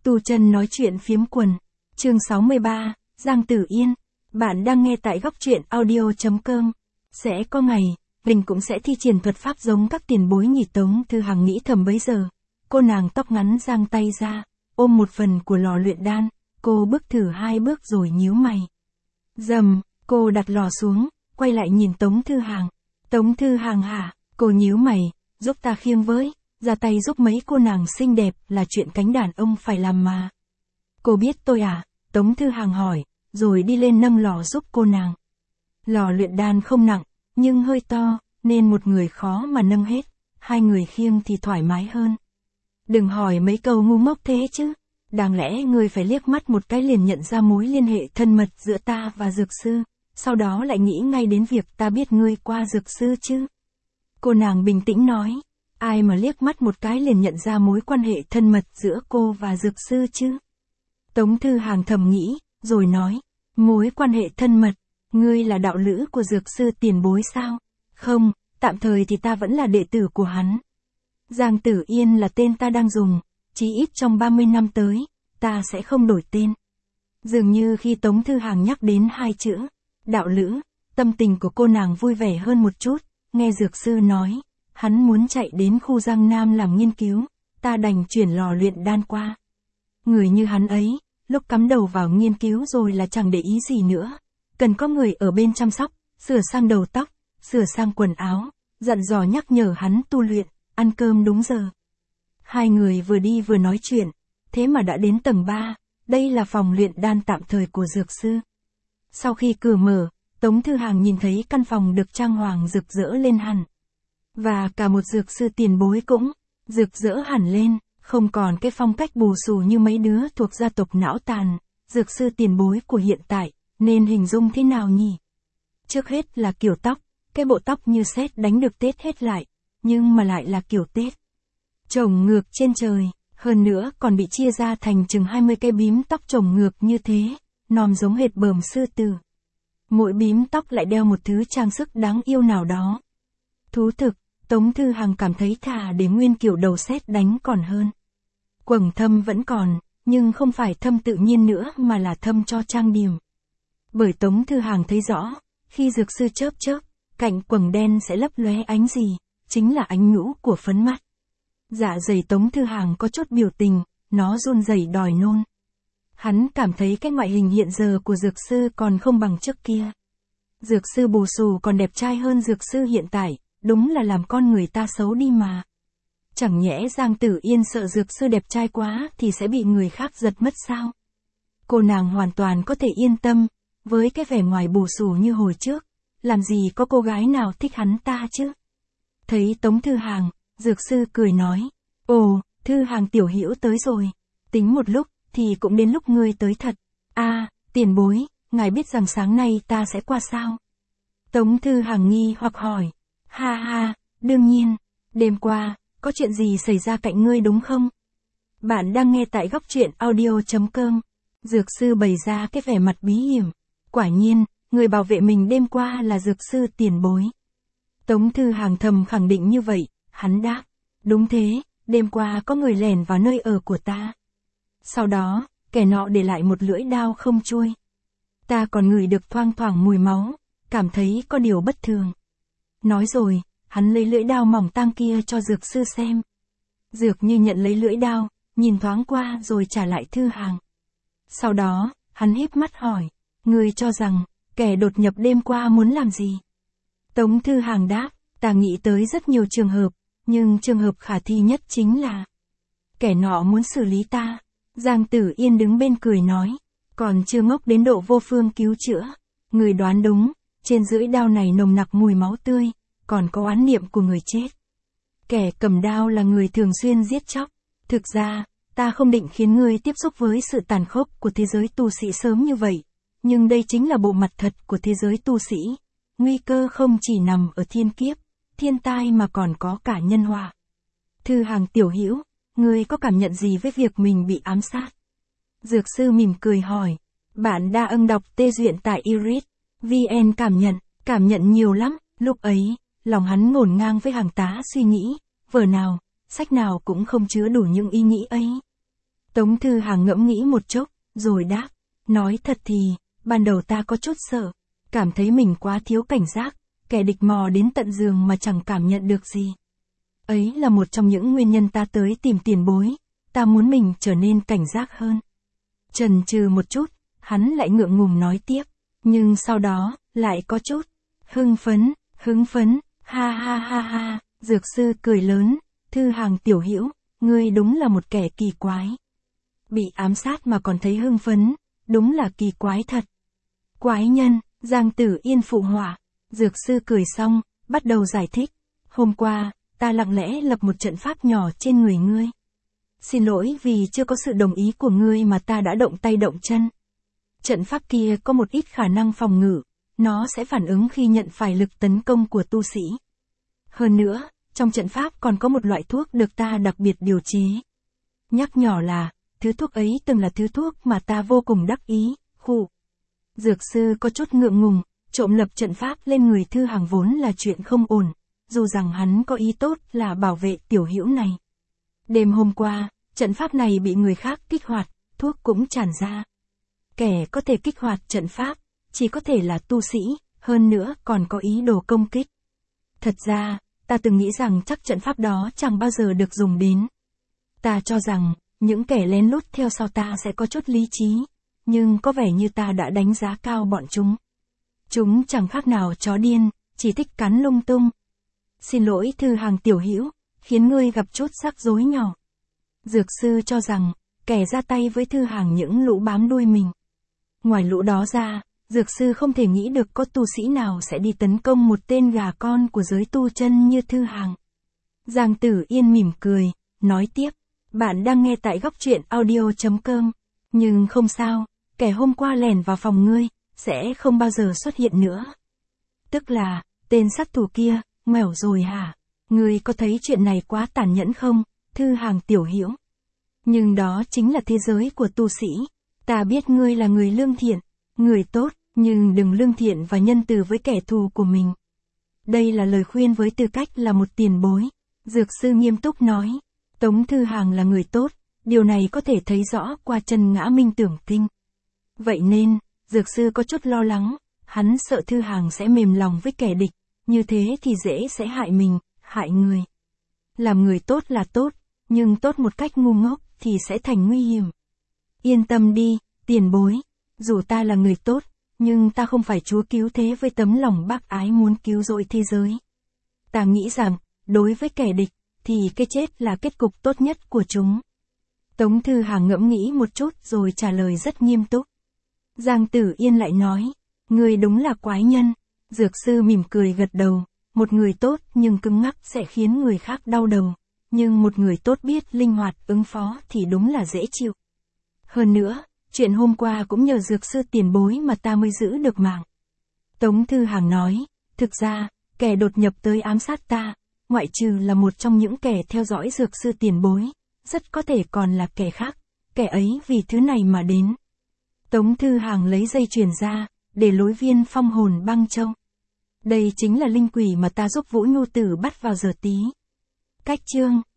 Tu Chân nói chuyện phiếm quần. Chương 63, Giang Tử Yên. Bạn đang nghe tại góc truyện audio.com. Sẽ có ngày, mình cũng sẽ thi triển thuật pháp giống các tiền bối nhỉ. Tống Thư Hằng nghĩ thầm bấy giờ. Cô nàng tóc ngắn giang tay ra, ôm một phần của lò luyện đan. Cô bước thử 2 bước rồi nhíu mày. Dầm, cô đặt lò xuống, quay lại nhìn Tống Thư Hằng. Tống Thư Hằng hả? Cô nhíu mày, giúp ta khiêng với. Ra tay giúp mấy cô nàng xinh đẹp là chuyện cánh đàn ông phải làm mà. Cô biết tôi à? Tống Thư Hằng hỏi, rồi đi lên nâng lò giúp cô nàng. Lò luyện đan không nặng, nhưng hơi to, nên một người khó mà nâng hết, 2 người khiêng thì thoải mái hơn. Đừng hỏi mấy câu ngu ngốc thế chứ, đáng lẽ ngươi phải liếc mắt một cái liền nhận ra mối liên hệ thân mật giữa ta và dược sư, sau đó lại nghĩ ngay đến việc ta biết ngươi qua dược sư chứ. Cô nàng bình tĩnh nói. Ai mà liếc mắt một cái liền nhận ra mối quan hệ thân mật giữa cô và dược sư chứ? Tống Thư Hằng thầm nghĩ, rồi nói, mối quan hệ thân mật, ngươi là đạo lữ của dược sư tiền bối sao? Không, tạm thời thì ta vẫn là đệ tử của hắn. Giang Tử Yên là tên ta đang dùng, chí ít trong 30 năm tới, ta sẽ không đổi tên. Dường như khi Tống Thư Hằng nhắc đến 2 chữ, đạo lữ, tâm tình của cô nàng vui vẻ hơn một chút, nghe dược sư nói. Hắn muốn chạy đến khu Giang Nam làm nghiên cứu, ta đành chuyển lò luyện đan qua. Người như hắn ấy, lúc cắm đầu vào nghiên cứu rồi là chẳng để ý gì nữa. Cần có người ở bên chăm sóc, sửa sang đầu tóc, sửa sang quần áo, dặn dò nhắc nhở hắn tu luyện, ăn cơm đúng giờ. 2 người vừa đi vừa nói chuyện, thế mà đã đến tầng 3, đây là phòng luyện đan tạm thời của dược sư. Sau khi cửa mở, Tống Thư Hằng nhìn thấy căn phòng được trang hoàng rực rỡ lên hẳn. Và cả một dược sư tiền bối cũng rực rỡ hẳn lên, không còn cái phong cách bù xù như mấy đứa thuộc gia tộc não tàn. Dược sư tiền bối của hiện tại, nên hình dung thế nào nhỉ? Trước hết là kiểu tóc, cái bộ tóc như sét đánh được tết hết lại, nhưng mà lại là kiểu tết chồng ngược trên trời, hơn nữa còn bị chia ra thành chừng 20 cái bím tóc chồng ngược như thế, nòm giống hệt bờm sư tử. Mỗi bím tóc lại đeo một thứ trang sức đáng yêu nào đó. Thú thực, Tống Thư Hằng cảm thấy thà để nguyên kiểu đầu sét đánh còn hơn. Quầng thâm vẫn còn, nhưng không phải thâm tự nhiên nữa mà là thâm cho trang điểm. Bởi Tống Thư Hằng thấy rõ, khi dược sư chớp chớp, cạnh quầng đen sẽ lấp lóe ánh gì, chính là ánh nhũ của phấn mắt. Dạ dày Tống Thư Hằng có chút biểu tình, nó run rẩy đòi nôn. Hắn cảm thấy cái ngoại hình hiện giờ của dược sư còn không bằng trước kia. Dược sư bù xù còn đẹp trai hơn dược sư hiện tại. Đúng là làm con người ta xấu đi mà. Chẳng nhẽ Giang Tử Yên sợ dược sư đẹp trai quá thì sẽ bị người khác giật mất sao? Cô nàng hoàn toàn có thể yên tâm, với cái vẻ ngoài bù xù như hồi trước, làm gì có cô gái nào thích hắn ta chứ? Thấy Tống Thư Hằng, dược sư cười nói, ồ, Thư Hằng tiểu hữu tới rồi, tính một lúc, thì cũng đến lúc ngươi tới thật. Tiền bối, ngài biết rằng sáng nay ta sẽ qua sao? Tống Thư Hằng nghi hoặc hỏi. Ha ha, đương nhiên, đêm qua, có chuyện gì xảy ra cạnh ngươi đúng không? Bạn đang nghe tại góc truyện audio.com. Dược sư bày ra cái vẻ mặt bí hiểm. Quả nhiên, người bảo vệ mình đêm qua là dược sư tiền bối. Tống Thư Hằng thầm khẳng định như vậy, hắn đáp. Đúng thế, đêm qua có người lẻn vào nơi ở của ta. Sau đó, kẻ nọ để lại một lưỡi đao không chuôi. Ta còn ngửi được thoang thoảng mùi máu, cảm thấy có điều bất thường. Nói rồi, hắn lấy lưỡi đao mỏng tang kia cho dược sư xem. Dược như nhận lấy lưỡi đao, nhìn thoáng qua rồi trả lại Thư Hằng. Sau đó, hắn híp mắt hỏi, ngươi cho rằng, kẻ đột nhập đêm qua muốn làm gì? Tống Thư Hằng đáp, ta nghĩ tới rất nhiều trường hợp, nhưng trường hợp khả thi nhất chính là kẻ nọ muốn xử lý ta. Giang Tử Yên đứng bên cười nói, còn chưa ngốc đến độ vô phương cứu chữa. Người đoán đúng. Trên lưỡi đao này nồng nặc mùi máu tươi, còn có oán niệm của người chết. Kẻ cầm đao là người thường xuyên giết chóc. Thực ra, ta không định khiến ngươi tiếp xúc với sự tàn khốc của thế giới tu sĩ sớm như vậy. Nhưng đây chính là bộ mặt thật của thế giới tu sĩ. Nguy cơ không chỉ nằm ở thiên kiếp, thiên tai mà còn có cả nhân họa. Thư Hằng tiểu hữu, ngươi có cảm nhận gì với việc mình bị ám sát? Dược sư mỉm cười hỏi. Bạn đã đọc tê duyện tại Iris. VN cảm nhận nhiều lắm. Lúc ấy, lòng hắn ngổn ngang với hàng tá suy nghĩ, vở nào, sách nào cũng không chứa đủ những ý nghĩ ấy. Tống Thư Hàng ngẫm nghĩ một chốc, rồi đáp, nói thật thì, ban đầu ta có chút sợ, cảm thấy mình quá thiếu cảnh giác, kẻ địch mò đến tận giường mà chẳng cảm nhận được gì. Ấy là một trong những nguyên nhân ta tới tìm tiền bối, ta muốn mình trở nên cảnh giác hơn. Chần chừ một chút, hắn lại ngượng ngùng nói tiếp, nhưng sau đó, lại có chút, hưng phấn, ha ha ha ha, dược sư cười lớn, Thư Hàng tiểu hữu, ngươi đúng là một kẻ kỳ quái. Bị ám sát mà còn thấy hưng phấn, đúng là kỳ quái thật. Quái nhân, Giang Tử Yên phụ họa, dược sư cười xong, bắt đầu giải thích, hôm qua, ta lặng lẽ lập một trận pháp nhỏ trên người ngươi. Xin lỗi vì chưa có sự đồng ý của ngươi mà ta đã động tay động chân. Trận pháp kia có một ít khả năng phòng ngự, nó sẽ phản ứng khi nhận phải lực tấn công của tu sĩ. Hơn nữa, trong trận pháp còn có một loại thuốc được ta đặc biệt điều chế. Nhắc nhỏ là, thứ thuốc ấy từng là thứ thuốc mà ta vô cùng đắc ý, khụ. Dược sư có chút ngượng ngùng, trộm lập trận pháp lên người Thư Hàng vốn là chuyện không ổn, dù rằng hắn có ý tốt là bảo vệ tiểu hữu này. Đêm hôm qua, trận pháp này bị người khác kích hoạt, thuốc cũng tràn ra. Kẻ có thể kích hoạt trận pháp, chỉ có thể là tu sĩ, hơn nữa còn có ý đồ công kích. Thật ra, ta từng nghĩ rằng chắc trận pháp đó chẳng bao giờ được dùng đến. Ta cho rằng, những kẻ lén lút theo sau ta sẽ có chút lý trí, nhưng có vẻ như ta đã đánh giá cao bọn chúng. Chúng chẳng khác nào chó điên, chỉ thích cắn lung tung. Xin lỗi Thư Hàng tiểu hữu, khiến ngươi gặp chút rắc rối nhỏ. Dược sư cho rằng, kẻ ra tay với Thư Hàng những lũ bám đuôi mình. Ngoài lũ đó ra, dược sư không thể nghĩ được có tu sĩ nào sẽ đi tấn công một tên gà con của giới tu chân như Thư Hàng. Giang Tử Yên mỉm cười, nói tiếp, bạn đang nghe tại góc truyện audio.com, nhưng không sao, kẻ hôm qua lẻn vào phòng ngươi, sẽ không bao giờ xuất hiện nữa. Tức là, tên sát thủ kia, ngoẻo rồi hả? Ngươi có thấy chuyện này quá tàn nhẫn không, Thư Hàng tiểu hữu? Nhưng đó chính là thế giới của tu sĩ. Ta biết ngươi là người lương thiện, người tốt, nhưng đừng lương thiện và nhân từ với kẻ thù của mình. Đây là lời khuyên với tư cách là một tiền bối. Dược sư nghiêm túc nói, Tống Thư Hàng là người tốt, điều này có thể thấy rõ qua chân ngã minh tưởng kinh. Vậy nên, dược sư có chút lo lắng, hắn sợ Thư Hàng sẽ mềm lòng với kẻ địch, như thế thì dễ sẽ hại mình, hại người. Làm người tốt là tốt, nhưng tốt một cách ngu ngốc thì sẽ thành nguy hiểm. Yên tâm đi, tiền bối, dù ta là người tốt, nhưng ta không phải Chúa cứu thế với tấm lòng bác ái muốn cứu rỗi thế giới. Ta nghĩ rằng, đối với kẻ địch, thì cái chết là kết cục tốt nhất của chúng. Tống Thư Hàng ngẫm nghĩ một chút rồi trả lời rất nghiêm túc. Giang Tử Yên lại nói, người đúng là quái nhân. Dược sư mỉm cười gật đầu, một người tốt nhưng cứng ngắc sẽ khiến người khác đau đầu, nhưng một người tốt biết linh hoạt ứng phó thì đúng là dễ chịu. Hơn nữa, chuyện hôm qua cũng nhờ dược sư tiền bối mà ta mới giữ được mạng. Tống Thư Hàng nói, thực ra, kẻ đột nhập tới ám sát ta, ngoại trừ là một trong những kẻ theo dõi dược sư tiền bối, rất có thể còn là kẻ khác, kẻ ấy vì thứ này mà đến. Tống Thư Hàng lấy dây chuyền ra, để lối viên phong hồn băng châu. Đây chính là linh quỷ mà ta giúp Vũ Nhu Tử bắt vào giờ tí. Cách chương